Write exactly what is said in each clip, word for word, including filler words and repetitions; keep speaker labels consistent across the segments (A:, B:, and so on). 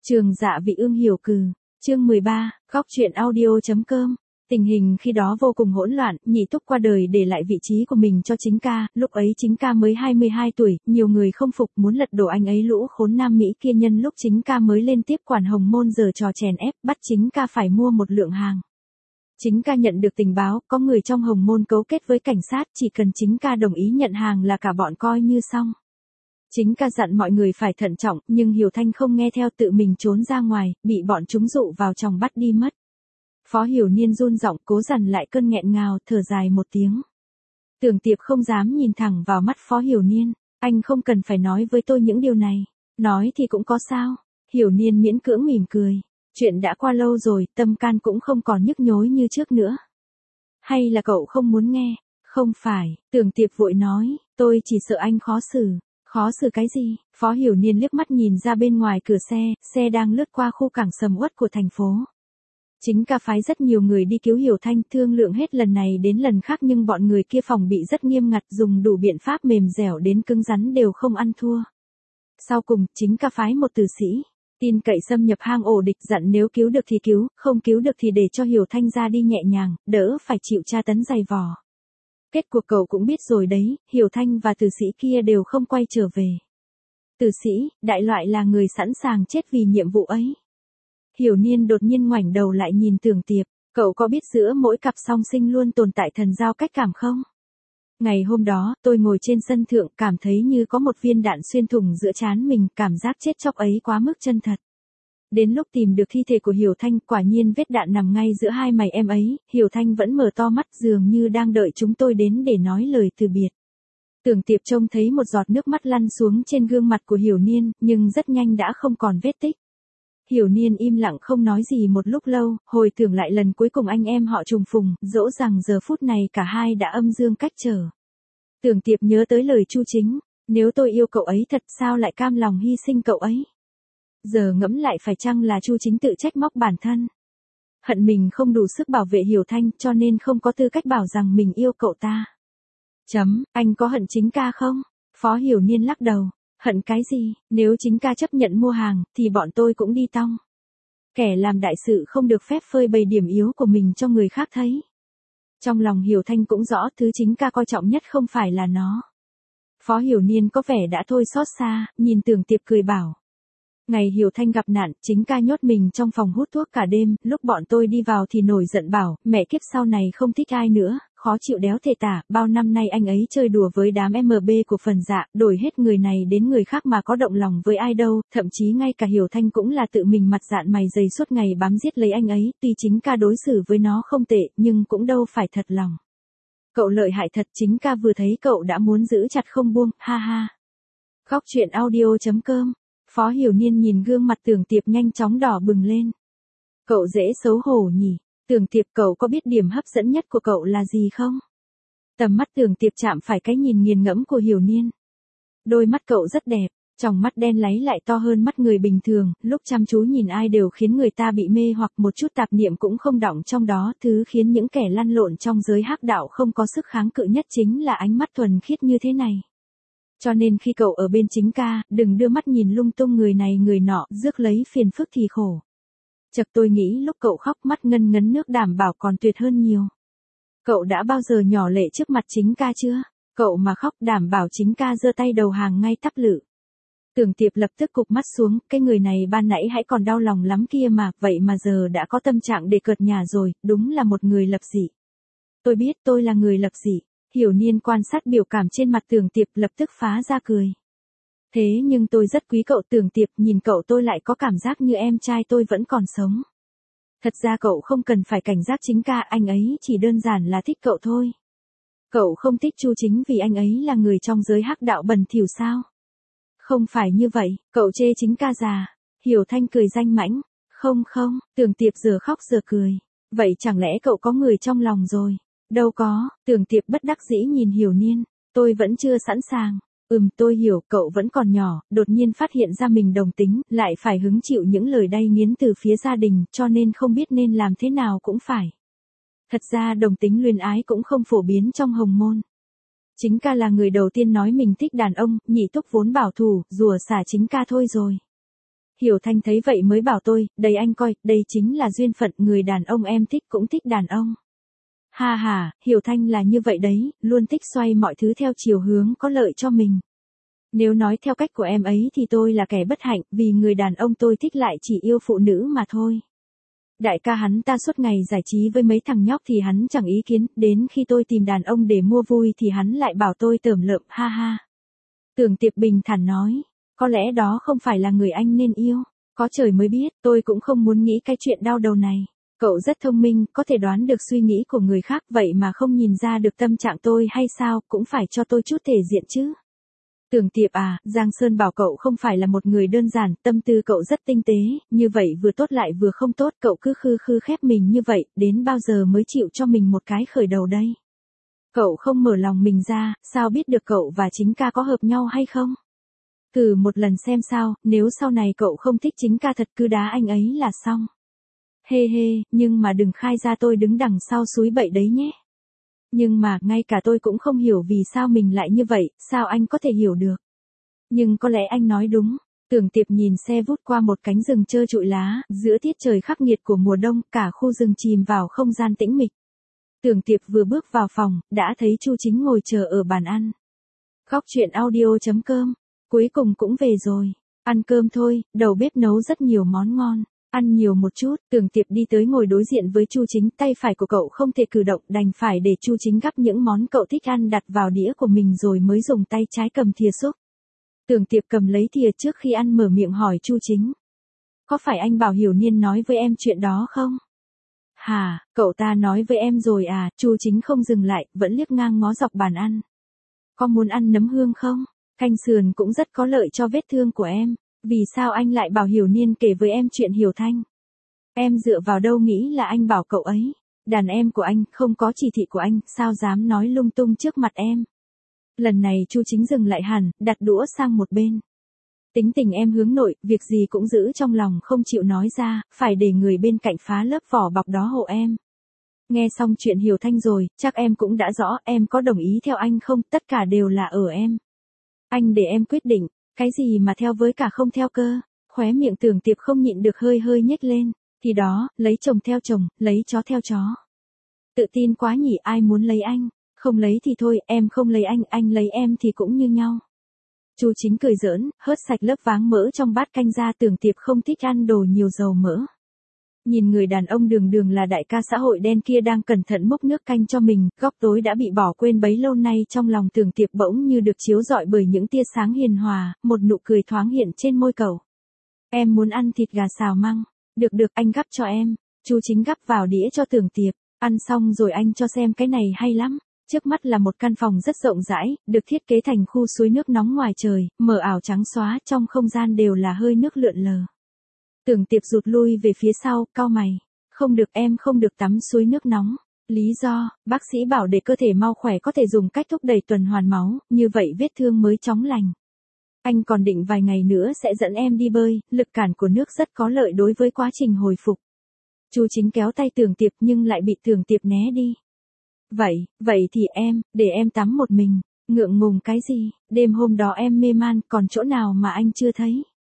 A: Trường Dạ Vị Ương Hiểu Cừ, chương mười ba, góc truyện audio.com. Tình hình khi đó vô cùng hỗn loạn, Nhị Túc qua đời để lại vị trí của mình cho Chính Ca, lúc ấy Chính Ca mới hai mươi hai tuổi, nhiều người không phục muốn lật đổ anh ấy, lũ khốn Nam Mỹ kia nhân lúc Chính Ca mới lên tiếp quản Hồng Môn giở trò chèn ép, bắt Chính Ca phải mua một lượng hàng. Chính Ca nhận được tình báo, có người trong Hồng Môn cấu kết với cảnh sát, chỉ cần Chính Ca đồng ý nhận hàng là cả bọn coi như xong. Chính Ca dặn mọi người phải thận trọng, nhưng Hiểu Thanh không nghe theo, tự mình trốn ra ngoài, bị bọn chúng dụ vào trong bắt đi mất. Phó Hiểu Niên run giọng cố dằn lại cơn nghẹn ngào, thở dài một tiếng. Tưởng Tiệp không dám nhìn thẳng vào mắt Phó Hiểu Niên, anh không cần phải nói với tôi những điều này, nói thì cũng có sao. Hiểu Niên miễn cưỡng mỉm cười, chuyện đã qua lâu rồi, tâm can cũng không còn nhức nhối như trước nữa. Hay là cậu không muốn nghe? Không phải, Tưởng Tiệp vội nói, tôi chỉ sợ anh khó xử. Khó xử cái gì? Phó Hiểu Niên liếc mắt nhìn ra bên ngoài cửa xe, xe đang lướt qua khu cảng sầm uất của thành phố. Chính Ca phái rất nhiều người đi cứu Hiểu Thanh, thương lượng hết lần này đến lần khác, nhưng bọn người kia phòng bị rất nghiêm ngặt, dùng đủ biện pháp mềm dẻo đến cứng rắn đều không ăn thua. Sau cùng, Chính Ca phái một tử sĩ, tin cậy xâm nhập hang ổ địch, dặn nếu cứu được thì cứu, không cứu được thì để cho Hiểu Thanh ra đi nhẹ nhàng, đỡ phải chịu tra tấn dày vò. Kết cuộc cậu cũng biết rồi đấy, Hiểu Thanh và tử sĩ kia đều không quay trở về. Tử sĩ, đại loại là người sẵn sàng chết vì nhiệm vụ ấy. Hiểu Niên đột nhiên ngoảnh đầu lại nhìn Tưởng Tiệp, cậu có biết giữa mỗi cặp song sinh luôn tồn tại thần giao cách cảm không? Ngày hôm đó, tôi ngồi trên sân thượng, cảm thấy như có một viên đạn xuyên thủng giữa trán mình, cảm giác chết chóc ấy quá mức chân thật. Đến lúc tìm được thi thể của Hiểu Thanh, quả nhiên vết đạn nằm ngay giữa hai mày em ấy, Hiểu Thanh vẫn mở to mắt dường như đang đợi chúng tôi đến để nói lời từ biệt. Tưởng Tiệp trông thấy một giọt nước mắt lăn xuống trên gương mặt của Hiểu Niên, nhưng rất nhanh đã không còn vết tích. Hiểu Niên im lặng không nói gì một lúc lâu, hồi tưởng lại lần cuối cùng anh em họ trùng phùng, dẫu rằng giờ phút này cả hai đã âm dương cách trở. Tưởng Tiệp nhớ tới lời Chu Chính, nếu tôi yêu cậu ấy thật sao lại cam lòng hy sinh cậu ấy? Giờ ngẫm lại phải chăng là Chu Chính tự trách móc bản thân? Hận mình không đủ sức bảo vệ Hiểu Thanh cho nên không có tư cách bảo rằng mình yêu cậu ta. Chấm, anh có hận Chính Ca không? Phó Hiểu Niên lắc đầu, hận cái gì, nếu Chính Ca chấp nhận mua hàng, thì bọn tôi cũng đi tong. Kẻ làm đại sự không được phép phơi bày điểm yếu của mình cho người khác thấy. Trong lòng Hiểu Thanh cũng rõ thứ Chính Ca coi trọng nhất không phải là nó. Phó Hiểu Niên có vẻ đã thôi xót xa, nhìn Tưởng Tiệp cười bảo. Ngày Hiểu Thanh gặp nạn, Chính Ca nhốt mình trong phòng hút thuốc cả đêm, lúc bọn tôi đi vào thì nổi giận bảo, mẹ kiếp sau này không thích ai nữa, khó chịu đéo thể tả, bao năm nay anh ấy chơi đùa với đám em bê của Phần Dạ, đổi hết người này đến người khác mà có động lòng với ai đâu, thậm chí ngay cả Hiểu Thanh cũng là tự mình mặt dạn mày dày suốt ngày bám giết lấy anh ấy, tuy Chính Ca đối xử với nó không tệ, nhưng cũng đâu phải thật lòng. Cậu lợi hại thật, Chính Ca vừa thấy cậu đã muốn giữ chặt không buông, ha ha. Góc truyện audio.com. Phó Hiểu Niên nhìn gương mặt Tưởng Tiệp nhanh chóng đỏ bừng lên. Cậu dễ xấu hổ nhỉ? Tưởng Tiệp, cậu có biết điểm hấp dẫn nhất của cậu là gì không? Tầm mắt Tưởng Tiệp chạm phải cái nhìn nghiền ngẫm của Hiểu Niên. Đôi mắt cậu rất đẹp, tròng mắt đen láy lại to hơn mắt người bình thường, lúc chăm chú nhìn ai đều khiến người ta bị mê hoặc, một chút tạp niệm cũng không đọng trong đó, thứ khiến những kẻ lăn lộn trong giới hắc đạo không có sức kháng cự nhất chính là ánh mắt thuần khiết như thế này. Cho nên khi cậu ở bên Chính Ca, đừng đưa mắt nhìn lung tung người này người nọ, rước lấy phiền phức thì khổ. Chật, tôi nghĩ lúc cậu khóc mắt ngân ngấn nước đảm bảo còn tuyệt hơn nhiều. Cậu đã bao giờ nhỏ lệ trước mặt Chính Ca chưa? Cậu mà khóc đảm bảo Chính Ca giơ tay đầu hàng ngay tắp lự. Tưởng Tiệp lập tức cụp mắt xuống, cái người này ban nãy hãy còn đau lòng lắm kia mà, vậy mà giờ đã có tâm trạng để cợt nhả rồi, đúng là một người lập dị. Tôi biết tôi là người lập dị. Hiểu Niên quan sát biểu cảm trên mặt Tưởng Tiệp lập tức phá ra cười. Thế nhưng tôi rất quý cậu Tưởng Tiệp, nhìn cậu tôi lại có cảm giác như em trai tôi vẫn còn sống. Thật ra cậu không cần phải cảnh giác Chính Ca, anh ấy chỉ đơn giản là thích cậu thôi. Cậu không thích Chu Chính vì anh ấy là người trong giới hắc đạo bẩn thỉu sao? Không phải như vậy, cậu chê Chính Ca già. Hiểu Thanh cười danh mãnh. Không không, Tưởng Tiệp giờ khóc giờ cười. Vậy chẳng lẽ cậu có người trong lòng rồi? Đâu có, Tưởng Tiệp bất đắc dĩ nhìn Hiểu Niên, tôi vẫn chưa sẵn sàng. Ừm, tôi hiểu, cậu vẫn còn nhỏ, đột nhiên phát hiện ra mình đồng tính, lại phải hứng chịu những lời đay nghiến từ phía gia đình, cho nên không biết nên làm thế nào cũng phải. Thật ra đồng tính luyến ái cũng không phổ biến trong Hồng Môn. Chính Ca là người đầu tiên nói mình thích đàn ông, Nhị Túc vốn bảo thủ, rủa xả Chính Ca thôi rồi. Hiểu Thanh thấy vậy mới bảo tôi, đây anh coi, đây chính là duyên phận, người đàn ông em thích cũng thích đàn ông. Ha ha, Hiểu Thanh là như vậy đấy, luôn thích xoay mọi thứ theo chiều hướng có lợi cho mình. Nếu nói theo cách của em ấy thì tôi là kẻ bất hạnh, vì người đàn ông tôi thích lại chỉ yêu phụ nữ mà thôi. Đại ca hắn ta suốt ngày giải trí với mấy thằng nhóc thì hắn chẳng ý kiến, đến khi tôi tìm đàn ông để mua vui thì hắn lại bảo tôi tởm lợm, ha ha. Tưởng Tiệp bình thản nói, có lẽ đó không phải là người anh nên yêu, có trời mới biết, tôi cũng không muốn nghĩ cái chuyện đau đầu này. Cậu rất thông minh, có thể đoán được suy nghĩ của người khác vậy mà không nhìn ra được tâm trạng tôi hay sao, cũng phải cho tôi chút thể diện chứ. Tưởng Tiệp à, Giang Sơn bảo cậu không phải là một người đơn giản, tâm tư cậu rất tinh tế, như vậy vừa tốt lại vừa không tốt, cậu cứ khư khư khép mình như vậy, đến bao giờ mới chịu cho mình một cái khởi đầu đây? Cậu không mở lòng mình ra, sao biết được cậu và chính ca có hợp nhau hay không? Thử một lần xem sao, nếu sau này cậu không thích chính ca thật cứ đá anh ấy là xong. Hê hê, nhưng mà đừng khai ra tôi đứng đằng sau súi bậy đấy nhé. Nhưng mà, ngay cả tôi cũng không hiểu vì sao mình lại như vậy, sao anh có thể hiểu được. Nhưng có lẽ anh nói đúng. Tưởng Tiệp nhìn xe vút qua một cánh rừng trơ trụi lá, giữa tiết trời khắc nghiệt của mùa đông, cả khu rừng chìm vào không gian tĩnh mịch. Tưởng Tiệp vừa bước vào phòng, đã thấy Chu Chính ngồi chờ ở bàn ăn. Góc truyện audio chấm com, cuối cùng cũng về rồi. Ăn cơm thôi, đầu bếp nấu rất nhiều món ngon. Ăn nhiều một chút, Tưởng Tiệp đi tới ngồi đối diện với Chu Chính, tay phải của cậu không thể cử động, đành phải để Chu Chính gắp những món cậu thích ăn đặt vào đĩa của mình rồi mới dùng tay trái cầm thìa xúc. Tưởng Tiệp cầm lấy thìa trước khi ăn mở miệng hỏi Chu Chính. Có phải anh bảo Hiểu Niên nói với em chuyện đó không? Hà, cậu ta nói với em rồi à, Chu Chính không dừng lại, vẫn liếc ngang ngó dọc bàn ăn. Có muốn ăn nấm hương không? Canh sườn cũng rất có lợi cho vết thương của em. Vì sao anh lại bảo Hiểu Niên kể với em chuyện Hiểu Thanh? Em dựa vào đâu nghĩ là anh bảo cậu ấy? Đàn em của anh, không có chỉ thị của anh, sao dám nói lung tung trước mặt em? Lần này Chu Chính dừng lại hẳn, đặt đũa sang một bên. Tính tình em hướng nội, việc gì cũng giữ trong lòng không chịu nói ra, phải để người bên cạnh phá lớp vỏ bọc đó hộ em. Nghe xong chuyện Hiểu Thanh rồi, chắc em cũng đã rõ, em có đồng ý theo anh không, tất cả đều là ở em. Anh để em quyết định. Cái gì mà theo với cả không theo cơ? Khóe miệng Tưởng Tiệp không nhịn được hơi hơi nhếch lên. Thì đó, lấy chồng theo chồng, lấy chó theo chó. Tự tin quá nhỉ, ai muốn lấy anh? Không lấy thì thôi, em không lấy anh, anh lấy em thì cũng như nhau. Chu Chính cười giỡn, hớt sạch lớp váng mỡ trong bát canh ra. Tưởng Tiệp không thích ăn đồ nhiều dầu mỡ. Nhìn người đàn ông đường đường là đại ca xã hội đen kia đang cẩn thận múc nước canh cho mình, góc tối đã bị bỏ quên bấy lâu nay trong lòng Tưởng Tiệp bỗng như được chiếu rọi bởi những tia sáng hiền hòa, một nụ cười thoáng hiện trên môi cậu. Em muốn ăn thịt gà xào măng. Được được, anh gắp cho em. Chu Chính gắp vào đĩa cho Tưởng Tiệp. Ăn xong rồi anh cho xem cái này hay lắm. Trước mắt là một căn phòng rất rộng rãi, được thiết kế thành khu suối nước nóng ngoài trời, mờ ảo trắng xóa, trong không gian đều là hơi nước lượn lờ. Tưởng Tiệp rụt lui về phía sau, cau mày. Không được, em không được tắm suối nước nóng. Lý do, bác sĩ bảo để cơ thể mau khỏe có thể dùng cách thúc đẩy tuần hoàn máu, như vậy vết thương mới chóng lành. Anh còn định vài ngày nữa sẽ dẫn em đi bơi, lực cản của nước rất có lợi đối với quá trình hồi phục. Chu Chính kéo tay Tưởng Tiệp nhưng lại bị Tưởng Tiệp né đi. Vậy, vậy thì em, để em tắm một mình. Ngượng ngùng cái gì, đêm hôm đó em mê man, còn chỗ nào mà anh chưa thấy.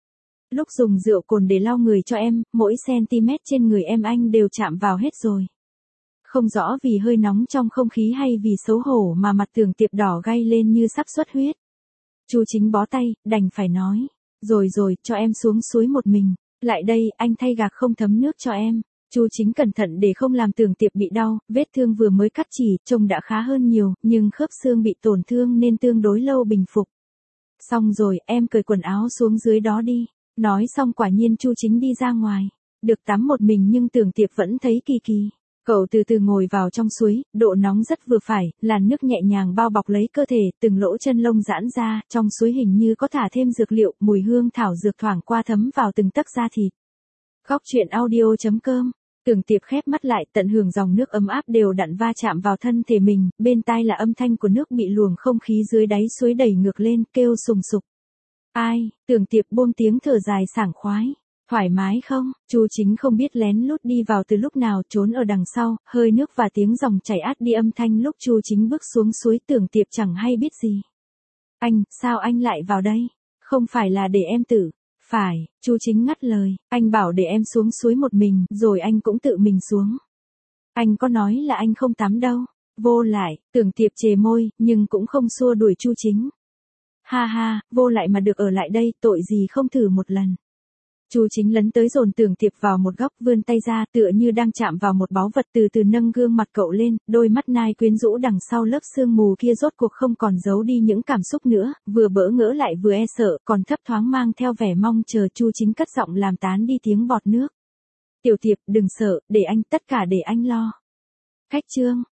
A: Lúc dùng rượu cồn để lau người cho em, mỗi cm trên người em anh đều chạm vào hết rồi. Không rõ vì hơi nóng trong không khí hay vì xấu hổ mà mặt Tưởng Tiệp đỏ gay lên như sắp xuất huyết. Chu Chính bó tay, đành phải nói. Rồi rồi, cho em xuống suối một mình. Lại đây, anh thay gạc không thấm nước cho em. Chu Chính cẩn thận để không làm Tưởng Tiệp bị đau, vết thương vừa mới cắt chỉ, trông đã khá hơn nhiều, nhưng khớp xương bị tổn thương nên tương đối lâu bình phục. Xong rồi, em cởi quần áo xuống dưới đó đi. Nói xong quả nhiên Chu Chính đi ra ngoài. Được tắm một mình nhưng Tưởng Tiệp vẫn thấy kỳ kỳ. Cậu từ từ ngồi vào trong suối, độ nóng rất vừa phải, làn nước nhẹ nhàng bao bọc lấy cơ thể, từng lỗ chân lông giãn ra, trong suối hình như có thả thêm dược liệu, mùi hương thảo dược thoảng qua thấm vào từng tấc da thịt. Góc truyện audio chấm com. Tưởng Tiệp khép mắt lại, tận hưởng dòng nước ấm áp đều đặn va chạm vào thân thể mình, bên tai là âm thanh của nước bị luồng không khí dưới đáy suối đẩy ngược lên, kêu sùng sục. Ai, Tưởng Tiệp buông tiếng thở dài sảng khoái. Thoải mái không? Chu Chính không biết lén lút đi vào từ lúc nào, trốn ở đằng sau, hơi nước và tiếng dòng chảy át đi âm thanh lúc Chu Chính bước xuống suối. Tưởng Tiệp chẳng hay biết gì. Anh, sao anh lại vào đây? Không phải là để em tử. Phải, Chu Chính ngắt lời, anh bảo để em xuống suối một mình, rồi anh cũng tự mình xuống. Anh có nói là anh không tắm đâu. Vô lại, Tưởng Tiệp chề môi, nhưng cũng không xua đuổi Chu Chính. Ha ha, Vô lại mà được ở lại đây, tội gì không thử một lần. Chu Chính lấn tới dồn Tưởng Tiệp vào một góc, vươn tay ra, tựa như đang chạm vào một báu vật, từ từ nâng gương mặt cậu lên, đôi mắt nai quyến rũ đằng sau lớp sương mù kia rốt cuộc không còn giấu đi những cảm xúc nữa, vừa bỡ ngỡ lại vừa e sợ, còn thấp thoáng mang theo vẻ mong chờ. Chu Chính cất giọng làm tán đi tiếng bọt nước. Tiểu Tiệp, đừng sợ, để anh, tất cả để anh lo. Cách chương